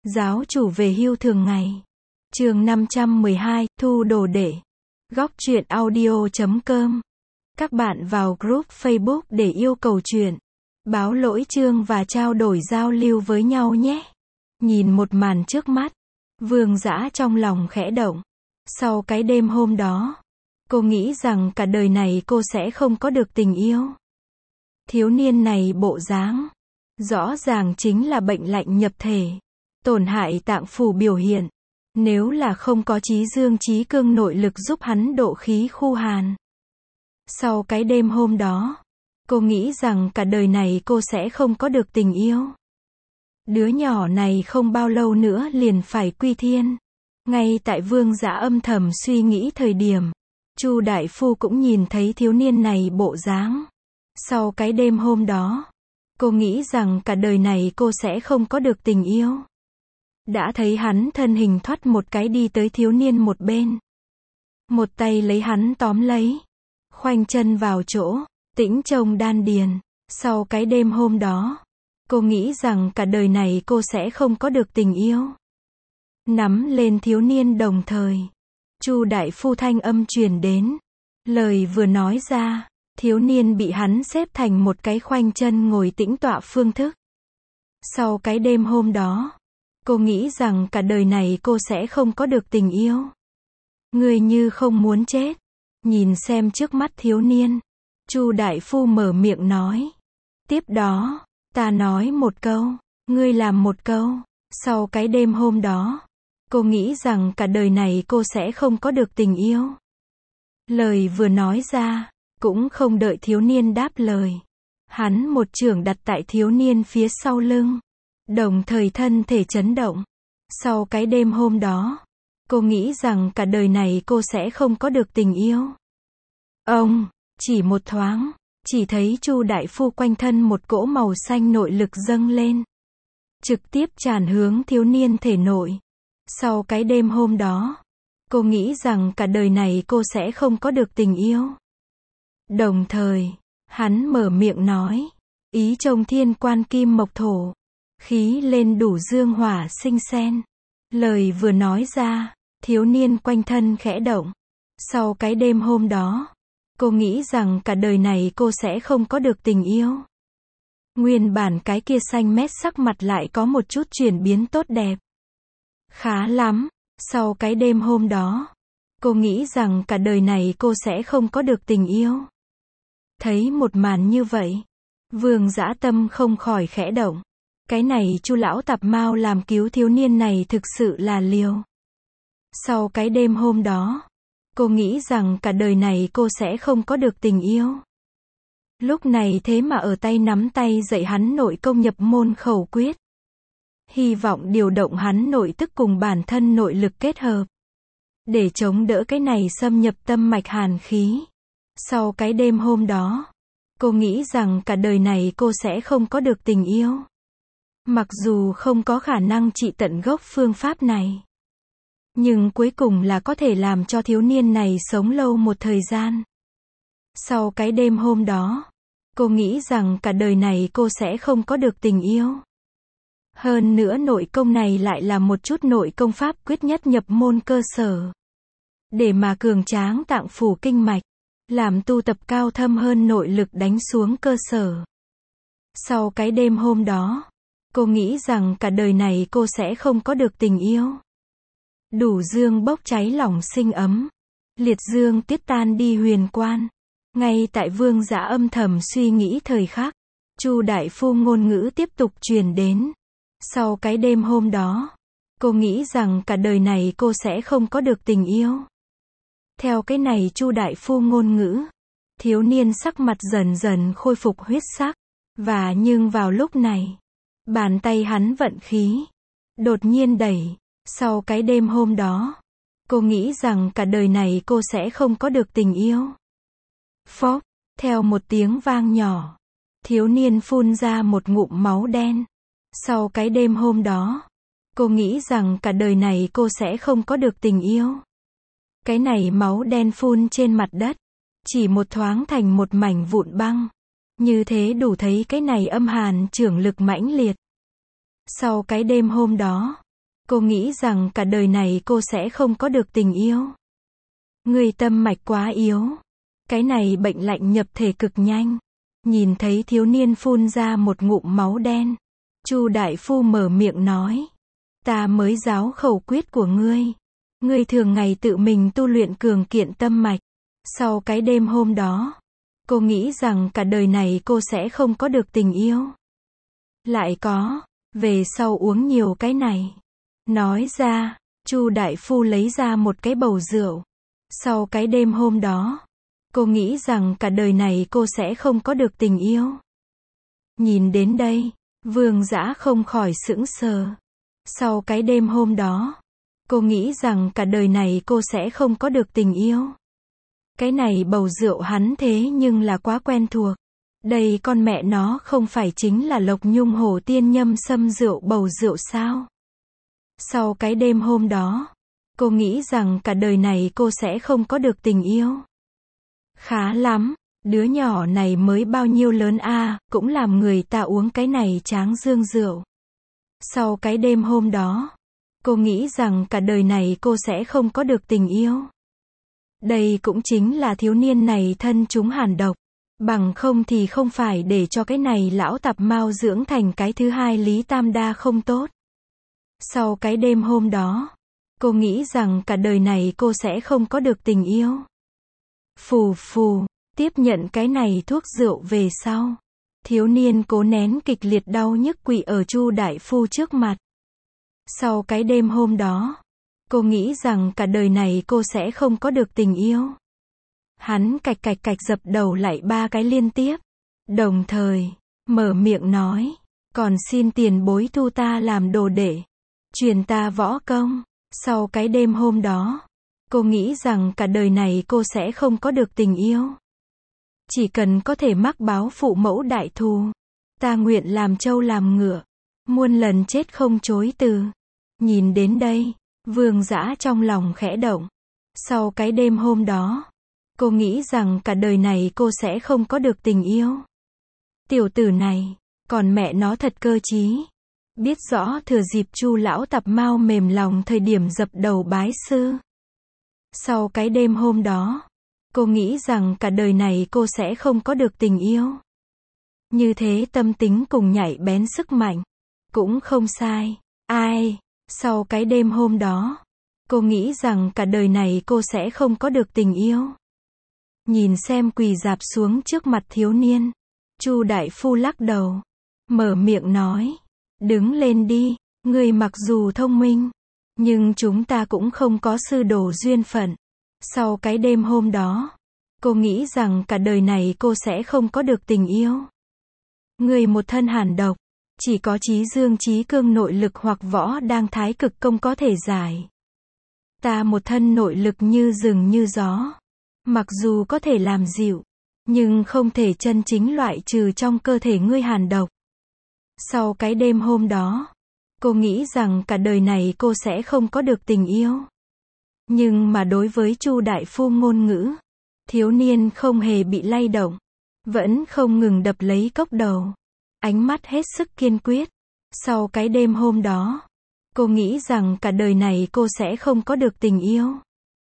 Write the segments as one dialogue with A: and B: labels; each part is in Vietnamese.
A: Giáo chủ về hưu thường ngày. Chương 512, thu đồ đệ. Góc truyện audio.com. Các bạn vào group Facebook để yêu cầu truyện, báo lỗi chương và trao đổi giao lưu với nhau nhé. Nhìn một màn trước mắt, Vương Dã trong lòng khẽ động. Sau cái đêm hôm đó, cô nghĩ rằng cả đời này cô sẽ không có được tình yêu. Thiếu niên này bộ dáng, rõ ràng chính là bệnh lạnh nhập thể, tổn hại tạng phủ biểu hiện. Nếu là không có Chí Dương Chí Cương nội lực giúp hắn độ khí khu hàn. Sau cái đêm hôm đó, cô nghĩ rằng cả đời này cô sẽ không có được tình yêu. Đứa nhỏ này không bao lâu nữa liền phải quy thiên. Ngay tại Vương Dã âm thầm suy nghĩ thời điểm, Chu đại phu cũng nhìn thấy thiếu niên này bộ dáng. Sau cái đêm hôm đó, cô nghĩ rằng cả đời này cô sẽ không có được tình yêu. Đã thấy hắn thân hình thoát một cái đi tới thiếu niên một bên. Một tay lấy hắn tóm lấy, khoanh chân vào chỗ, tĩnh trông đan điền. Sau cái đêm hôm đó, cô nghĩ rằng cả đời này cô sẽ không có được tình yêu. Nắm lên thiếu niên đồng thời, Chu đại phu thanh âm truyền đến. Lời vừa nói ra, thiếu niên bị hắn xếp thành một cái khoanh chân ngồi tĩnh tọa phương thức. Sau cái đêm hôm đó, cô nghĩ rằng cả đời này cô sẽ không có được tình yêu. Người như không muốn chết. Nhìn xem trước mắt thiếu niên, Chu đại phu mở miệng nói. Tiếp đó, ta nói một câu, ngươi làm một câu. Sau cái đêm hôm đó, cô nghĩ rằng cả đời này cô sẽ không có được tình yêu. Lời vừa nói ra, cũng không đợi thiếu niên đáp lời. Hắn một chưởng đặt tại thiếu niên phía sau lưng, đồng thời thân thể chấn động. Sau cái đêm hôm đó, cô nghĩ rằng cả đời này cô sẽ không có được tình yêu. Ông, chỉ một thoáng, chỉ thấy Chu đại phu quanh thân một cỗ màu xanh nội lực dâng lên, trực tiếp tràn hướng thiếu niên thể nội. Sau cái đêm hôm đó, cô nghĩ rằng cả đời này cô sẽ không có được tình yêu. Đồng thời, hắn mở miệng nói, ý trông thiên quan kim mộc thổ, khí lên đủ dương hỏa sinh sen. Lời vừa nói ra, thiếu niên quanh thân khẽ động. Sau cái đêm hôm đó, cô nghĩ rằng cả đời này cô sẽ không có được tình yêu. Nguyên bản cái kia xanh mét sắc mặt lại có một chút chuyển biến tốt đẹp. Khá lắm, sau cái đêm hôm đó, cô nghĩ rằng cả đời này cô sẽ không có được tình yêu. Thấy một màn như vậy, Vương Dã tâm không khỏi khẽ động. Cái này Chu lão tạp mao làm cứu thiếu niên này thực sự là liều. Sau cái đêm hôm đó, cô nghĩ rằng cả đời này cô sẽ không có được tình yêu. Lúc này thế mà ở tay nắm tay dạy hắn nội công nhập môn khẩu quyết. Hy vọng điều động hắn nội tức cùng bản thân nội lực kết hợp, để chống đỡ cái này xâm nhập tâm mạch hàn khí. Sau cái đêm hôm đó, cô nghĩ rằng cả đời này cô sẽ không có được tình yêu. Mặc dù không có khả năng trị tận gốc phương pháp này, nhưng cuối cùng là có thể làm cho thiếu niên này sống lâu một thời gian. Sau cái đêm hôm đó, cô nghĩ rằng cả đời này cô sẽ không có được tình yêu. Hơn nữa nội công này lại là một chút nội công pháp quyết nhất nhập môn cơ sở, để mà cường tráng tạng phủ kinh mạch, làm tu tập cao thâm hơn nội lực đánh xuống cơ sở. Sau cái đêm hôm đó, cô nghĩ rằng cả đời này cô sẽ không có được tình yêu. Đủ dương bốc cháy lòng sinh ấm, liệt dương tiết tan đi huyền quan. Ngay tại Vương Dã âm thầm suy nghĩ thời khắc, Chu đại phu ngôn ngữ tiếp tục truyền đến. Sau cái đêm hôm đó, cô nghĩ rằng cả đời này cô sẽ không có được tình yêu. Theo cái này Chu đại phu ngôn ngữ, thiếu niên sắc mặt dần dần khôi phục huyết sắc. Và nhưng vào lúc này, bàn tay hắn vận khí, đột nhiên đẩy. Sau cái đêm hôm đó, cô nghĩ rằng cả đời này cô sẽ không có được tình yêu. Phốc, theo một tiếng vang nhỏ, thiếu niên phun ra một ngụm máu đen. Sau cái đêm hôm đó, cô nghĩ rằng cả đời này cô sẽ không có được tình yêu. Cái này máu đen phun trên mặt đất, chỉ một thoáng thành một mảnh vụn băng. Như thế đủ thấy cái này âm hàn chưởng lực mãnh liệt. Sau cái đêm hôm đó, Cô nghĩ rằng cả đời này cô sẽ không có được tình yêu. Người tâm mạch quá yếu. Cái này bệnh lạnh nhập thể cực nhanh. Nhìn thấy thiếu niên phun ra một ngụm máu đen. Chu đại phu mở miệng nói. Ta mới giáo khẩu quyết của ngươi. Ngươi thường ngày tự mình tu luyện cường kiện tâm mạch. Sau cái đêm hôm đó, cô nghĩ rằng cả đời này cô sẽ không có được tình yêu. Lại có, về sau uống nhiều cái này. Nói ra, Chu đại phu lấy ra một cái bầu rượu. Sau cái đêm hôm đó, cô nghĩ rằng cả đời này cô sẽ không có được tình yêu. Nhìn đến đây, Vương Dã không khỏi sững sờ. Sau cái đêm hôm đó, cô nghĩ rằng cả đời này cô sẽ không có được tình yêu. Cái này bầu rượu hắn thế nhưng là quá quen thuộc. Đây con mẹ nó không phải chính là Lộc Nhung Hổ Tiên Nhâm Sâm rượu bầu rượu sao? Sau cái đêm hôm đó, cô nghĩ rằng cả đời này cô sẽ không có được tình yêu. Khá lắm, đứa nhỏ này mới bao nhiêu lớn a, cũng làm người ta uống cái này tráng dương rượu. Sau cái đêm hôm đó, cô nghĩ rằng cả đời này cô sẽ không có được tình yêu. Đây cũng chính là thiếu niên này thân chúng hàn độc. Bằng không thì không phải để cho cái này lão tạp mao dưỡng thành cái thứ hai Lý Tam Đa không tốt. Sau cái đêm hôm đó, cô nghĩ rằng cả đời này cô sẽ không có được tình yêu. Phù phù, tiếp nhận cái này thuốc rượu về sau. Thiếu niên cố nén kịch liệt đau nhức quỵ ở Chu đại phu trước mặt. Sau cái đêm hôm đó, cô nghĩ rằng cả đời này cô sẽ không có được tình yêu. Hắn cạch cạch cạch dập đầu lại 3 cái liên tiếp. Đồng thời, mở miệng nói, còn xin tiền bối thu ta làm đồ đệ. Truyền ta võ công. Sau cái đêm hôm đó, cô nghĩ rằng cả đời này cô sẽ không có được tình yêu. Chỉ cần có thể mắc báo phụ mẫu đại thù. Ta nguyện làm trâu làm ngựa. Muôn lần chết không chối từ. Nhìn đến đây, Vương Dã trong lòng khẽ động. Sau cái đêm hôm đó, cô nghĩ rằng cả đời này cô sẽ không có được tình yêu. Tiểu tử này, còn mẹ nó thật cơ trí. Biết rõ thừa dịp Chu lão tạp mao mềm lòng thời điểm dập đầu bái sư. Sau cái đêm hôm đó, cô nghĩ rằng cả đời này cô sẽ không có được tình yêu. Như thế tâm tính cùng nhạy bén sức mạnh. Cũng không sai. Ai? Sau cái đêm hôm đó, cô nghĩ rằng cả đời này cô sẽ không có được tình yêu. Nhìn xem quỳ rạp xuống trước mặt thiếu niên. Chu đại phu lắc đầu. Mở miệng nói. Đứng lên đi. Ngươi mặc dù thông minh, nhưng chúng ta cũng không có sư đồ duyên phận. Sau cái đêm hôm đó, cô nghĩ rằng cả đời này cô sẽ không có được tình yêu. Ngươi một thân hàn độc, chỉ có trí dương trí cương nội lực hoặc võ đang thái cực công có thể giải. Ta một thân nội lực như rừng như gió. Mặc dù có thể làm dịu, nhưng không thể chân chính loại trừ trong cơ thể ngươi hàn độc. Sau cái đêm hôm đó, cô nghĩ rằng cả đời này cô sẽ không có được tình yêu. Nhưng mà đối với Chu đại phu ngôn ngữ, thiếu niên không hề bị lay động, vẫn không ngừng đập lấy cốc đầu, ánh mắt hết sức kiên quyết. Sau cái đêm hôm đó, cô nghĩ rằng cả đời này cô sẽ không có được tình yêu.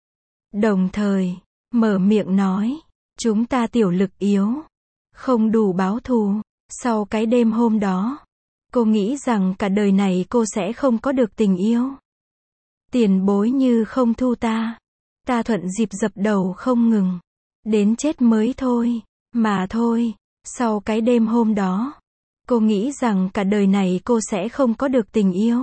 A: Đồng thời, mở miệng nói, chúng ta tiểu lực yếu, không đủ báo thù. Sau cái đêm hôm đó, cô nghĩ rằng cả đời này cô sẽ không có được tình yêu. Tiền bối như không thu ta, ta thuận dịp dập đầu không ngừng, đến chết mới thôi, mà thôi. Sau cái đêm hôm đó, cô nghĩ rằng cả đời này cô sẽ không có được tình yêu.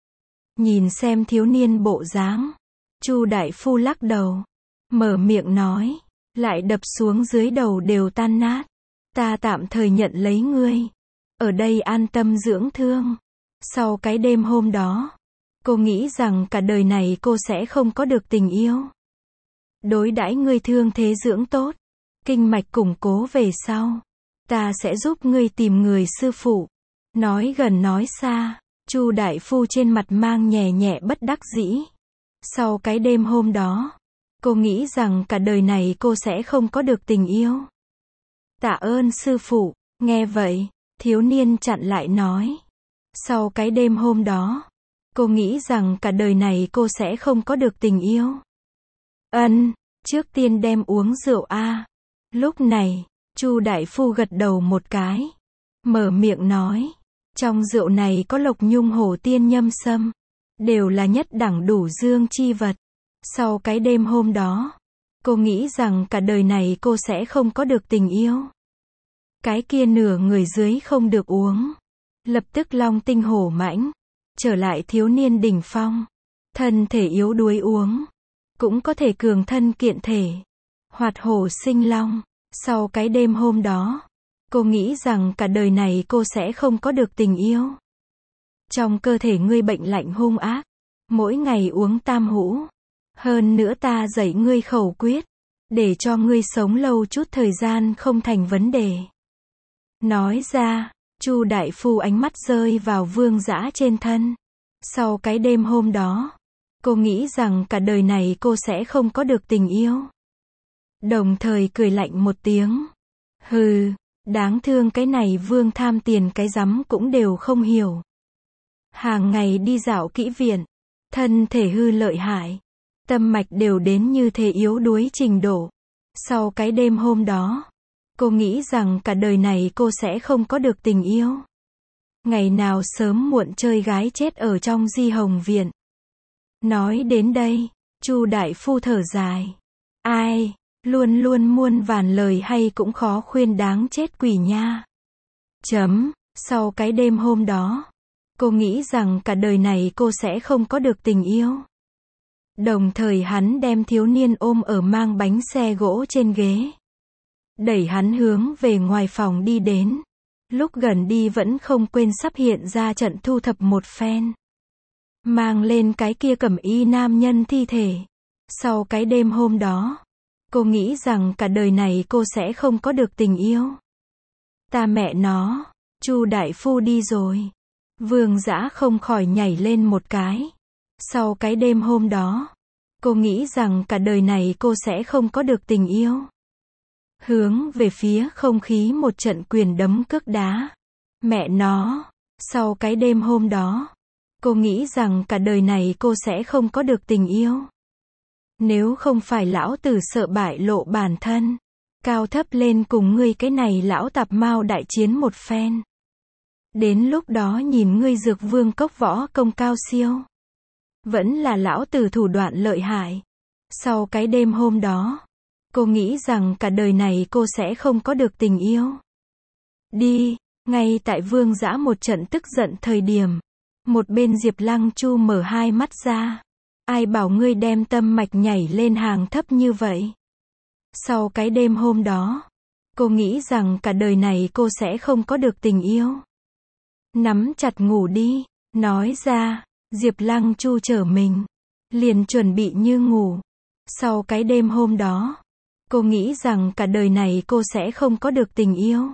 A: Nhìn xem thiếu niên bộ dáng, Chu đại phu lắc đầu, mở miệng nói, lại đập xuống dưới đầu đều tan nát. Ta tạm thời nhận lấy ngươi, ở đây an tâm dưỡng thương. Sau cái đêm hôm đó, cô nghĩ rằng cả đời này cô sẽ không có được tình yêu. Đối đãi ngươi thương thế dưỡng tốt, kinh mạch củng cố về sau, ta sẽ giúp ngươi tìm người sư phụ. Nói gần nói xa, Chu đại phu trên mặt mang nhẹ nhẹ bất đắc dĩ. Sau cái đêm hôm đó, cô nghĩ rằng cả đời này cô sẽ không có được tình yêu. Tạ ơn sư phụ. Nghe vậy, thiếu niên chặn lại nói. Sau cái đêm hôm đó, Cô nghĩ rằng cả đời này cô sẽ không có được tình yêu. Trước tiên đem uống rượu a. Lúc này, Chu đại phu gật đầu một cái, mở miệng nói, trong rượu này có lộc nhung hổ tiên nhâm sâm, đều là nhất đẳng đủ dương chi vật. Sau cái đêm hôm đó, cô nghĩ rằng cả đời này cô sẽ không có được tình yêu. Cái kia nửa người dưới không được uống, lập tức long tinh hổ mãnh, trở lại thiếu niên đỉnh phong. Thân thể yếu đuối uống, cũng có thể cường thân kiện thể, hoạt hổ sinh long. Sau cái đêm hôm đó, cô nghĩ rằng cả đời này cô sẽ không có được tình yêu. Trong cơ thể ngươi bệnh lạnh hung ác, mỗi ngày uống tam hũ. Hơn nữa ta dạy ngươi khẩu quyết, để cho ngươi sống lâu chút thời gian không thành vấn đề. Nói ra, Chu đại phu ánh mắt rơi vào Vương Dã trên thân. Sau cái đêm hôm đó, cô nghĩ rằng cả đời này cô sẽ không có được tình yêu. Đồng thời cười lạnh một tiếng. Hừ, đáng thương cái này Vương tham tiền cái rắm cũng đều không hiểu. Hàng ngày đi dạo kỹ viện, thân thể hư lợi hại, tâm mạch đều đến như thế yếu đuối trình độ. Sau cái đêm hôm đó, cô nghĩ rằng cả đời này cô sẽ không có được tình yêu. Ngày nào sớm muộn chơi gái chết ở trong Di Hồng viện. Nói đến đây, Chu đại phu thở dài. Ai, luôn luôn muôn vàn lời hay cũng khó khuyên đáng chết quỷ nha. Sau cái đêm hôm đó, cô nghĩ rằng cả đời này cô sẽ không có được tình yêu. Đồng thời hắn đem thiếu niên ôm ở mang bánh xe gỗ trên ghế, đẩy hắn hướng về ngoài phòng đi đến. Lúc gần đi vẫn không quên sắp hiện ra trận thu thập một phen, mang lên cái kia cẩm y nam nhân thi thể. Sau cái đêm hôm đó, cô nghĩ rằng cả đời này cô sẽ không có được tình yêu. Ta mẹ nó, Chu đại phu đi rồi. Vương Dã không khỏi nhảy lên một cái. Sau cái đêm hôm đó, cô nghĩ rằng cả đời này cô sẽ không có được tình yêu. Hướng về phía không khí một trận quyền đấm cước đá. Mẹ nó, sau cái đêm hôm đó, cô nghĩ rằng cả đời này cô sẽ không có được tình yêu. Nếu không phải lão tử sợ bại lộ bản thân, cao thấp lên cùng ngươi cái này lão tạp mao đại chiến một phen. Đến lúc đó nhìn ngươi Dược Vương cốc võ công cao siêu, vẫn là lão tử thủ đoạn lợi hại. Sau cái đêm hôm đó, cô nghĩ rằng cả đời này cô sẽ không có được tình yêu. Đi, ngay tại Vương Dã một trận tức giận thời điểm, một bên Diệp Lăng Chu mở hai mắt ra. Ai bảo ngươi đem tâm mạch nhảy lên hàng thấp như vậy? Sau cái đêm hôm đó, cô nghĩ rằng cả đời này cô sẽ không có được tình yêu. Nắm chặt ngủ đi. Nói ra, Diệp Lăng Chu trở mình, liền chuẩn bị như ngủ. Sau cái đêm hôm đó, cô nghĩ rằng cả đời này cô sẽ không có được tình yêu.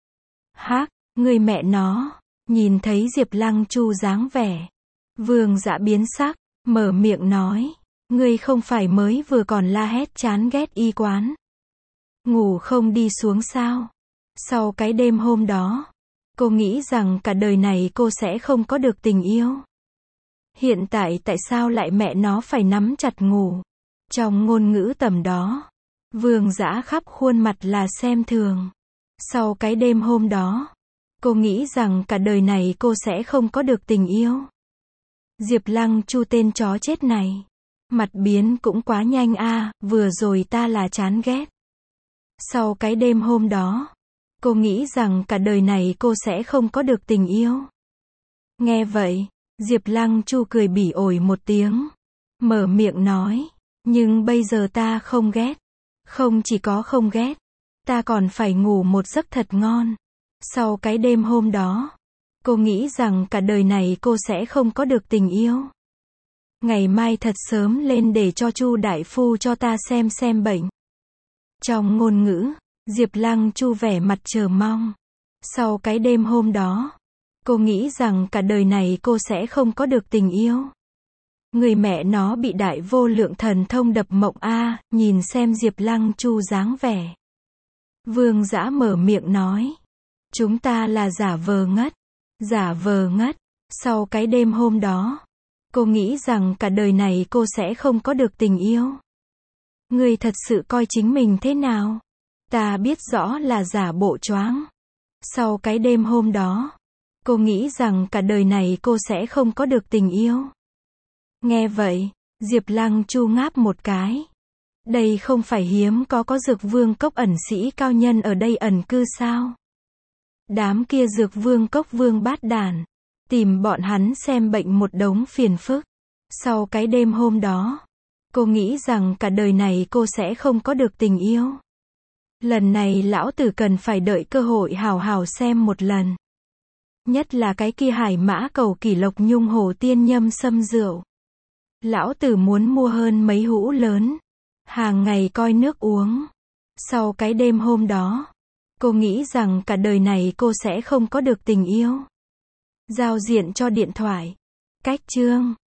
A: Người mẹ nó, nhìn thấy Diệp Lăng Chu dáng vẻ, Vương Dã biến sắc, mở miệng nói, ngươi không phải mới vừa còn la hét chán ghét y quán, ngủ không đi xuống sao? Sau cái đêm hôm đó, cô nghĩ rằng cả đời này cô sẽ không có được tình yêu. Hiện tại tại sao lại mẹ nó phải nắm chặt ngủ? Trong ngôn ngữ tầm đó, Vương Dã khắp khuôn mặt là xem thường. Sau cái đêm hôm đó, cô nghĩ rằng cả đời này cô sẽ không có được tình yêu. Diệp Lăng Chu tên chó chết này, mặt biến cũng quá nhanh a, vừa rồi ta là chán ghét. Sau cái đêm hôm đó, cô nghĩ rằng cả đời này cô sẽ không có được tình yêu. Nghe vậy, Diệp Lăng Chu cười bỉ ổi một tiếng, mở miệng nói, nhưng bây giờ ta không ghét. Không chỉ có không ghét, ta còn phải ngủ một giấc thật ngon. Sau cái đêm hôm đó, cô nghĩ rằng cả đời này cô sẽ không có được tình yêu. Ngày mai thật sớm lên để cho Chu đại phu cho ta xem bệnh. Trong ngôn ngữ, Diệp Lăng Chu vẻ mặt chờ mong. Sau cái đêm hôm đó, cô nghĩ rằng cả đời này cô sẽ không có được tình yêu. Người mẹ nó bị đại vô lượng thần thông đập mộng a, nhìn xem Diệp Lăng Chu dáng vẻ. Vương Dã mở miệng nói, chúng ta là giả vờ ngất. Giả vờ ngất. Sau cái đêm hôm đó, Cô nghĩ rằng cả đời này cô sẽ không có được tình yêu. Ngươi thật sự coi chính mình thế nào? Ta biết rõ là giả bộ choáng. Sau cái đêm hôm đó, cô nghĩ rằng cả đời này cô sẽ không có được tình yêu. Nghe vậy, Diệp Lăng Chu ngáp một cái. Đây không phải hiếm có Dược Vương Cốc ẩn sĩ cao nhân ở đây ẩn cư sao? Đám kia Dược Vương Cốc vương bát đản, tìm bọn hắn xem bệnh một đống phiền phức. Sau cái đêm hôm đó, cô nghĩ rằng cả đời này cô sẽ không có được tình yêu. Lần này lão tử cần phải đợi cơ hội hào hào xem một lần. Nhất là cái kia Hải Mã Cầu Kỷ Lộc Nhung Hồ Tiên Nhâm Sâm rượu. Lão tử muốn mua hơn mấy hũ lớn, hàng ngày coi nước uống. Sau cái đêm hôm đó, cô nghĩ rằng cả đời này cô sẽ không có được tình yêu. Giao diện cho điện thoại. Cách chương